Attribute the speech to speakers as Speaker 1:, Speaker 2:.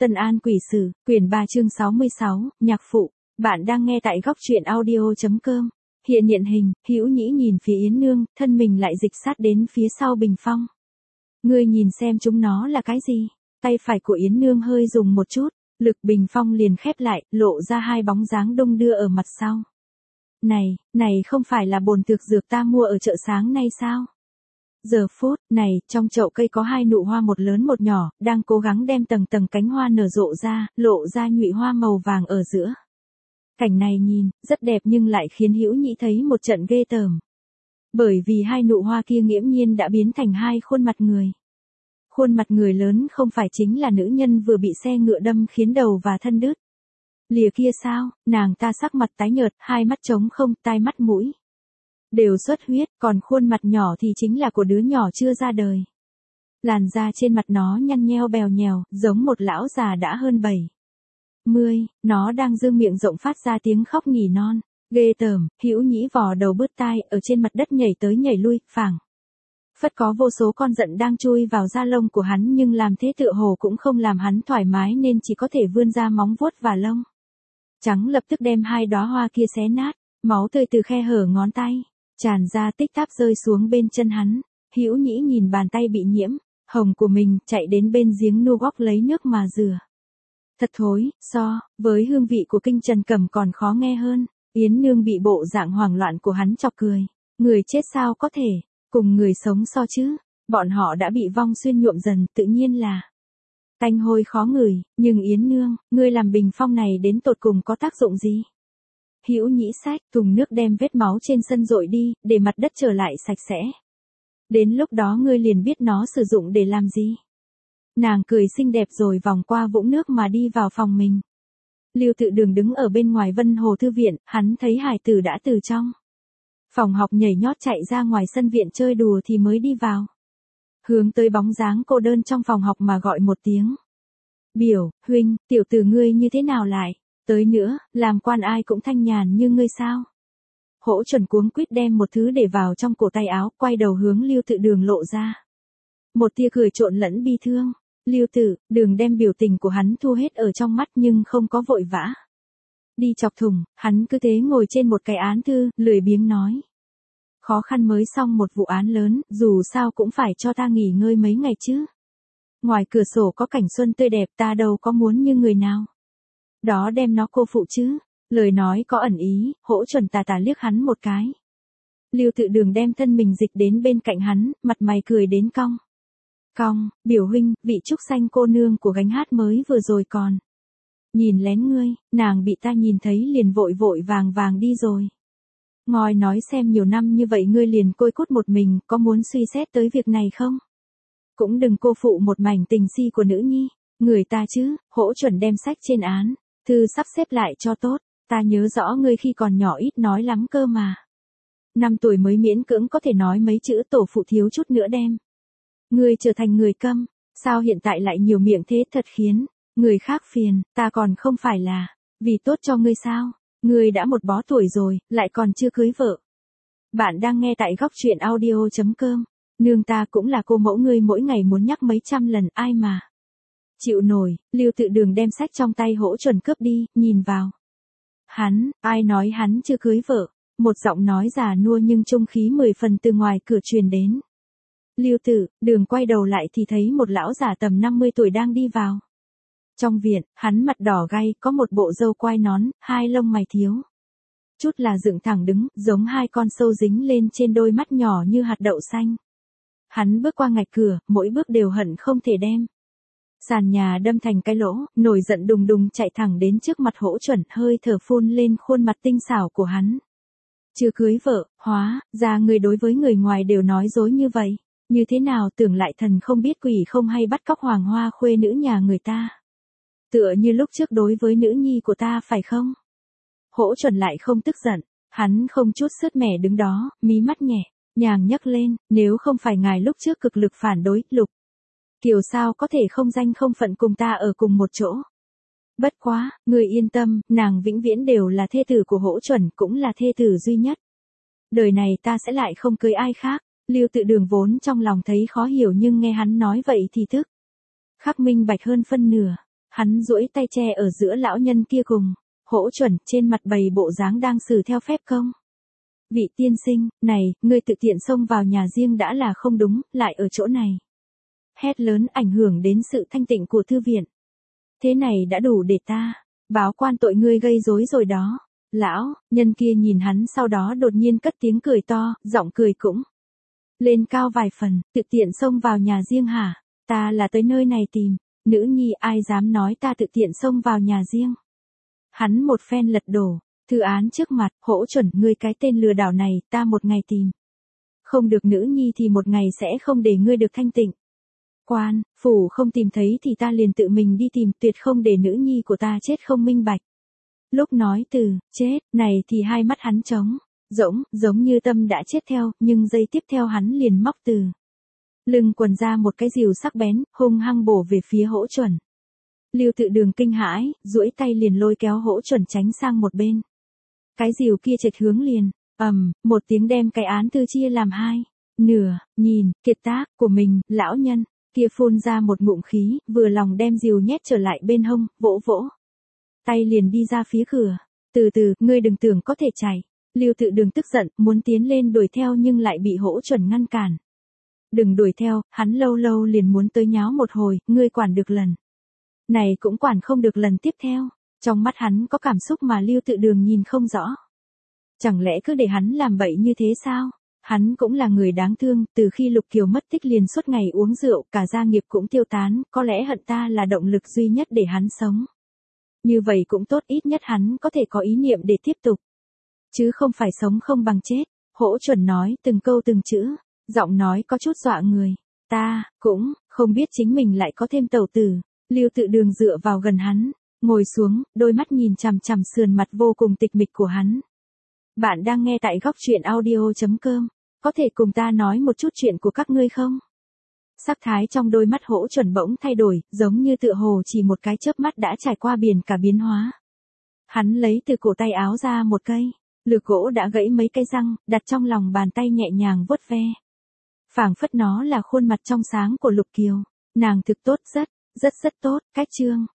Speaker 1: Tân An Quỷ Sử, quyển 3 chương 66, nhạc phụ. Bạn đang nghe tại góc truyện audio.com. Hiện hình, Hữu Nhĩ nhìn phía Yến Nương, thân mình lại dịch sát đến phía sau bình phong. Ngươi nhìn xem chúng nó là cái gì? Tay phải của Yến Nương hơi dùng một chút, lực bình phong liền khép lại, lộ ra hai bóng dáng đung đưa ở mặt sau. Này không phải là bồn thực dược ta mua ở chợ sáng nay sao? Giờ phút này, trong chậu cây có hai nụ hoa một lớn một nhỏ, đang cố gắng đem tầng tầng cánh hoa nở rộ ra, lộ ra nhụy hoa màu vàng ở giữa. Cảnh này nhìn, rất đẹp nhưng lại khiến Hữu Nhĩ thấy một trận ghê tởm. Bởi vì hai nụ hoa kia nghiễm nhiên đã biến thành hai khuôn mặt người. Khuôn mặt người lớn không phải chính là nữ nhân vừa bị xe ngựa đâm khiến đầu và thân đứt. Lìa kia sao, nàng ta sắc mặt tái nhợt, hai mắt trống không, tai mắt mũi đều xuất huyết, còn khuôn mặt nhỏ thì chính là của đứa nhỏ chưa ra đời. Làn da trên mặt nó nhăn nheo bèo nhèo, giống một lão già đã hơn 70, nó đang dương miệng rộng phát ra tiếng khóc nỉ non. Ghê tởm, Hữu Nhĩ vò đầu bứt tai, ở trên mặt đất nhảy tới nhảy lui, phảng phất có vô số con giận đang chui vào da lông của hắn, nhưng làm thế tựa hồ cũng không làm hắn thoải mái nên chỉ có thể vươn ra móng vuốt và lông trắng lập tức đem hai đóa hoa kia xé nát, máu tươi từ khe hở ngón tay tràn ra tích táp rơi xuống bên chân hắn. Hữu Nhĩ nhìn bàn tay bị nhiễm hồng của mình, chạy đến bên giếng nu góc lấy nước mà rửa. Thật thối, so với hương vị của Kinh Trần Cẩm còn khó nghe hơn. Yến Nương bị bộ dạng hoảng loạn của hắn chọc cười. Người chết sao có thể cùng người sống so chứ? Bọn họ đã bị vong xuyên nhuộm dần, tự nhiên là tanh hôi khó ngửi. Nhưng Yến Nương, ngươi làm bình phong này đến tột cùng có tác dụng gì? Hữu Nhĩ xách thùng nước đem vết máu trên sân dội đi, để mặt đất trở lại sạch sẽ. Đến lúc đó ngươi liền biết nó sử dụng để làm gì. Nàng cười xinh đẹp rồi vòng qua vũng nước mà đi vào phòng mình. Lưu Tự Đường đứng ở bên ngoài Vân Hồ Thư Viện, hắn thấy hải tử đã từ trong phòng học nhảy nhót chạy ra ngoài sân viện chơi đùa thì mới đi vào. Hướng tới bóng dáng cô đơn trong phòng học mà gọi một tiếng. Biểu, huynh, tiểu tử ngươi như thế nào lại? Tới nữa, làm quan ai cũng thanh nhàn như ngươi sao? Hỗ Chuẩn cuống quýt đem một thứ để vào trong cổ tay áo, quay đầu hướng Lưu Tự Đường lộ ra một tia cười trộn lẫn bi thương. Lưu Tự Đường đem biểu tình của hắn thu hết ở trong mắt nhưng không có vội vã đi chọc thủng, hắn cứ thế ngồi trên một cái án thư, lười biếng nói. Khó khăn mới xong một vụ án lớn, dù sao cũng phải cho ta nghỉ ngơi mấy ngày chứ. Ngoài cửa sổ có cảnh xuân tươi đẹp, ta đâu có muốn như người nào đó đem nó cô phụ chứ. Lời nói có ẩn ý, Hỗ Chuẩn tà tà liếc hắn một cái. Lưu Tự Đường đem thân mình dịch đến bên cạnh hắn, mặt mày cười đến cong. Biểu huynh, vị trúc xanh cô nương của gánh hát mới vừa rồi còn nhìn lén ngươi, nàng bị ta nhìn thấy liền vội vội vàng đi rồi. Ngồi nói xem nhiều năm như vậy ngươi liền côi cút một mình, có muốn suy xét tới việc này không? Cũng đừng cô phụ một mảnh tình si của nữ nhi, người ta chứ. Hỗ Chuẩn đem sách trên án thư sắp xếp lại cho tốt. Ta nhớ rõ ngươi khi còn nhỏ ít nói lắm cơ mà. 5 tuổi mới miễn cưỡng có thể nói mấy chữ tổ phụ thiếu chút nữa đem ngươi trở thành người câm, sao hiện tại lại nhiều miệng thế, thật khiến người khác phiền. Ta còn không phải là vì tốt cho ngươi sao? Ngươi đã một bó tuổi rồi, lại còn chưa cưới vợ. Bạn đang nghe tại góc truyện audio.com. Nương ta cũng là cô mẫu ngươi, mỗi ngày muốn nhắc mấy trăm lần, ai mà chịu nổi. Lưu Tự Đường đem sách trong tay Hỗ Chuẩn cướp đi, nhìn vào hắn, ai nói hắn chưa cưới vợ? Một giọng nói già nua nhưng trung khí 10 phần từ ngoài cửa truyền đến. Lưu Tự Đường quay đầu lại thì thấy một lão già tầm 50 tuổi đang đi vào trong viện. Hắn mặt đỏ gay, có một bộ râu quai nón, hai lông mày thiếu chút là dựng thẳng đứng, giống hai con sâu dính lên trên đôi mắt nhỏ như hạt đậu xanh. Hắn bước qua ngạch cửa, mỗi bước đều hận không thể đem sàn nhà đâm thành cái lỗ, nổi giận đùng đùng chạy thẳng đến trước mặt Hỗ Chuẩn, hơi thở phun lên khuôn mặt tinh xảo của hắn. Chưa cưới vợ, hóa ra người đối với người ngoài đều nói dối như vậy. Như thế nào, tưởng lại thần không biết quỷ không hay bắt cóc hoàng hoa khuê nữ nhà người ta. Tựa như lúc trước đối với nữ nhi của ta phải không? Hỗ Chuẩn lại không tức giận, hắn không chút sứt mẻ đứng đó, mí mắt nhẹ nhàng nhấc lên. Nếu không phải ngài lúc trước cực lực phản đối, Lục Kiều sao có thể không danh không phận cùng ta ở cùng một chỗ. Bất quá, người yên tâm, nàng vĩnh viễn đều là thê tử của Hỗ Chuẩn, cũng là thê tử duy nhất. Đời này ta sẽ lại không cưới ai khác. Lưu Tự Đường vốn trong lòng thấy khó hiểu nhưng nghe hắn nói vậy thì tức khắc minh bạch hơn phân nửa. Hắn duỗi tay che ở giữa lão nhân kia cùng, Hỗ Chuẩn trên mặt bày bộ dáng đang xử theo phép công. Vị tiên sinh, này, ngươi tự tiện xông vào nhà riêng đã là không đúng, lại ở chỗ này. Hét lớn ảnh hưởng đến sự thanh tịnh của thư viện. Thế này đã đủ để ta báo quan tội ngươi gây rối rồi đó. Lão nhân kia nhìn hắn sau đó đột nhiên cất tiếng cười to, giọng cười cũng lên cao vài phần, tự tiện xông vào nhà riêng hả? Ta là tới nơi này tìm nữ nhi, ai dám nói ta tự tiện xông vào nhà riêng. Hắn một phen lật đổ thư án trước mặt, Hỗ Chuẩn, ngươi cái tên lừa đảo này, ta một ngày tìm không được nữ nhi thì một ngày sẽ không để ngươi được thanh tịnh. Quan phủ không tìm thấy thì ta liền tự mình đi tìm, tuyệt không để nữ nhi của ta chết không minh bạch. Lúc nói từ chết này thì hai mắt hắn trống rỗng, giống như tâm đã chết theo, nhưng giây tiếp theo hắn liền móc từ lưng quần ra một cái rìu sắc bén, hung hăng bổ về phía Hỗ Chuẩn. Lưu Tự Đường kinh hãi, duỗi tay liền lôi kéo Hỗ Chuẩn tránh sang một bên. Cái rìu kia chệch hướng liền, một tiếng đem cái án thư chia làm hai nửa. Nhìn kiệt tác của mình, lão nhân kia phun ra một ngụm khí, vừa lòng đem rìu nhét trở lại bên hông, vỗ vỗ tay liền đi ra phía cửa. Từ từ, ngươi đừng tưởng có thể chạy. Lưu Tự Đường tức giận, muốn tiến lên đuổi theo nhưng lại bị Hỗ Chuẩn ngăn cản. Đừng đuổi theo, hắn lâu lâu liền muốn tới nháo một hồi, ngươi quản được lần này cũng quản không được lần tiếp theo. Trong mắt hắn có cảm xúc mà Lưu Tự Đường nhìn không rõ. Chẳng lẽ cứ để hắn làm bậy như thế sao? Hắn cũng là người đáng thương, từ khi Lục Kiều mất tích liền suốt ngày uống rượu, cả gia nghiệp cũng tiêu tán, có lẽ hận ta là động lực duy nhất để hắn sống. Như vậy cũng tốt, ít nhất hắn có thể có ý niệm để tiếp tục. Chứ không phải sống không bằng chết. Hỗ Chuẩn nói từng câu từng chữ, giọng nói có chút dọa người. Ta cũng không biết chính mình lại có thêm tẩu tử. Lưu Tự Đường dựa vào gần hắn, ngồi xuống, đôi mắt nhìn chằm chằm sườn mặt vô cùng tịch mịch của hắn. Bạn đang nghe tại góc truyện audio.com. Có thể cùng ta nói một chút chuyện của các ngươi không? Sắc thái trong đôi mắt Hỗ Chuẩn bỗng thay đổi, giống như tựa hồ chỉ một cái chớp mắt đã trải qua biển cả biến hóa. Hắn lấy từ cổ tay áo ra một cây lược gỗ đã gãy mấy cây răng, đặt trong lòng bàn tay nhẹ nhàng vuốt ve. Phảng phất nó là khuôn mặt trong sáng của Lục Kiều. Nàng thực tốt, rất tốt, cách chương.